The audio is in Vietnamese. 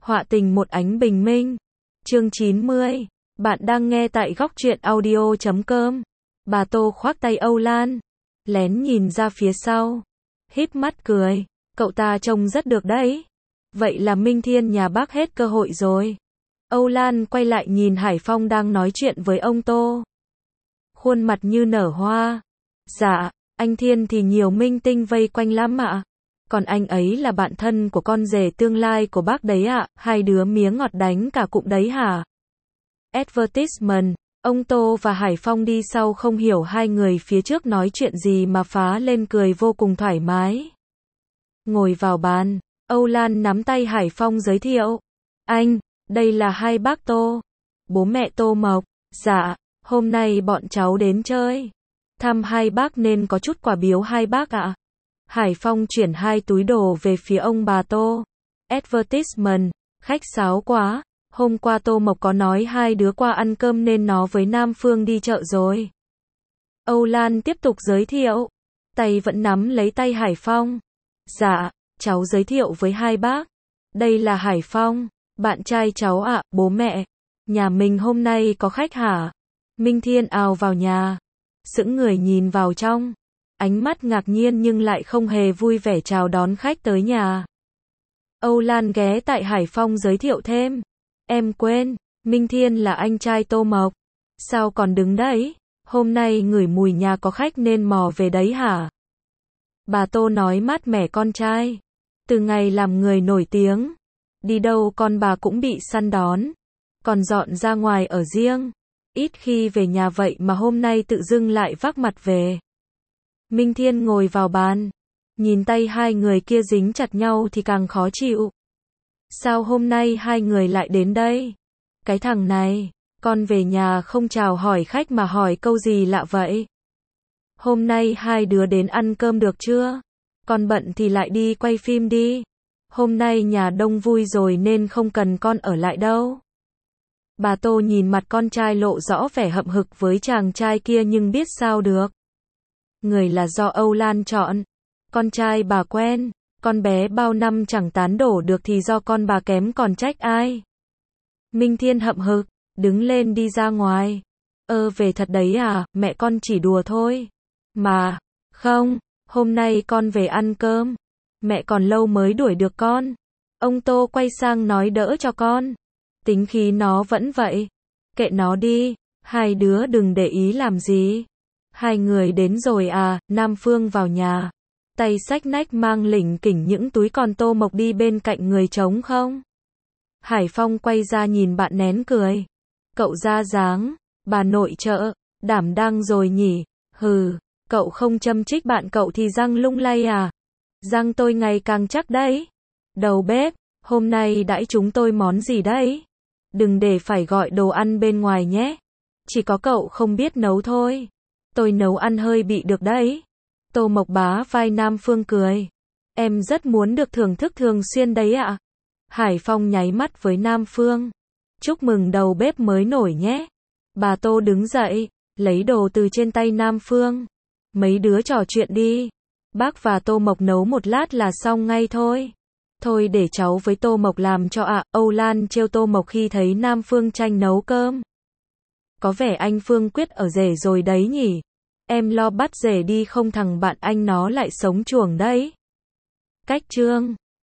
Họa tình một ánh bình minh. Chương 90. Bạn đang nghe tại góc truyện audio.com. Bà Tô khoác tay Âu Lan, lén nhìn ra phía sau, híp mắt cười. Cậu ta trông rất được đấy. Vậy là Minh Thiên nhà bác hết cơ hội rồi. Âu Lan quay lại nhìn Hải Phong đang nói chuyện với ông Tô. Khuôn mặt như nở hoa. Dạ, anh Thiên thì nhiều minh tinh vây quanh lắm ạ. Còn anh ấy là bạn thân của con rể tương lai của bác đấy ạ. Hai đứa miếng ngọt đánh cả cụm đấy hả? Advertisement. Ông Tô và Hải Phong đi sau không hiểu hai người phía trước nói chuyện gì mà phá lên cười vô cùng thoải mái. Ngồi vào bàn, Âu Lan nắm tay Hải Phong giới thiệu. Anh, đây là hai bác Tô. Bố mẹ Tô Mộc. Dạ, hôm nay bọn cháu đến chơi. Thăm hai bác nên có chút quà biếu hai bác ạ. Hải Phong chuyển hai túi đồ về phía ông bà Tô. Advertisement, khách sáo quá. Hôm qua Tô Mộc có nói hai đứa qua ăn cơm nên nó với Nam Phương đi chợ rồi. Âu Lan tiếp tục giới thiệu. Tay vẫn nắm lấy tay Hải Phong. Dạ, cháu giới thiệu với hai bác. Đây là Hải Phong, bạn trai cháu ạ, bố mẹ. Nhà mình hôm nay có khách hả? Minh Thiên ào vào nhà. Sững người nhìn vào trong. Ánh mắt ngạc nhiên nhưng lại không hề vui vẻ chào đón khách tới nhà. Âu Lan ghé tại Hải Phong giới thiệu thêm. Em quên, Minh Thiên là anh trai Tô Mộc. Sao còn đứng đấy? Hôm nay ngửi mùi nhà có khách nên mò về đấy hả? Bà Tô nói mát mẻ con trai. Từ ngày làm người nổi tiếng, đi đâu con bà cũng bị săn đón. Còn dọn ra ngoài ở riêng. Ít khi về nhà vậy mà hôm nay tự dưng lại vác mặt về. Minh Thiên ngồi vào bàn. Nhìn tay hai người kia dính chặt nhau thì càng khó chịu. Sao hôm nay hai người lại đến đây? Cái thằng này, con về nhà không chào hỏi khách mà hỏi câu gì lạ vậy? Hôm nay hai đứa đến ăn cơm được chưa? Con bận thì lại đi quay phim đi. Hôm nay nhà đông vui rồi nên không cần con ở lại đâu. Bà Tô nhìn mặt con trai lộ rõ vẻ hậm hực với chàng trai kia nhưng biết sao được. Người là do Âu Lan chọn. Con trai bà quen. Con bé bao năm chẳng tán đổ được thì do con bà kém còn trách ai. Minh Thiên hậm hực, đứng lên đi ra ngoài. Về thật đấy à, mẹ con chỉ đùa thôi. Mà, không, hôm nay con về ăn cơm. Mẹ còn lâu mới đuổi được con. Ông Tô quay sang nói đỡ cho con. Tính khí nó vẫn vậy. Kệ nó đi, hai đứa đừng để ý làm gì. Hai người đến rồi à, Nam Phương vào nhà. Tay xách nách mang lỉnh kỉnh những túi còn Tô Mộc đi bên cạnh người trống không? Hải Phong quay ra nhìn bạn nén cười. Cậu ra dáng, bà nội trợ, đảm đang rồi nhỉ? Hừ, cậu không châm chích bạn cậu thì răng lung lay à? Răng tôi ngày càng chắc đấy. Đầu bếp, hôm nay đãi chúng tôi món gì đấy? Đừng để phải gọi đồ ăn bên ngoài nhé. Chỉ có cậu không biết nấu thôi. Tôi nấu ăn hơi bị được đấy. Tô Mộc bá vai Nam Phương cười. Em rất muốn được thưởng thức thường xuyên đấy ạ. Hải Phong nháy mắt với Nam Phương. Chúc mừng đầu bếp mới nổi nhé. Bà Tô đứng dậy, lấy đồ từ trên tay Nam Phương. Mấy đứa trò chuyện đi. Bác và Tô Mộc nấu một lát là xong ngay thôi. Thôi để cháu với Tô Mộc làm cho ạ. Âu Lan trêu Tô Mộc khi thấy Nam Phương tranh nấu cơm. Có vẻ anh Phương quyết ở rể rồi đấy nhỉ. Em lo bắt rể đi không thằng bạn anh nó lại sống chuồng đấy. Cách chương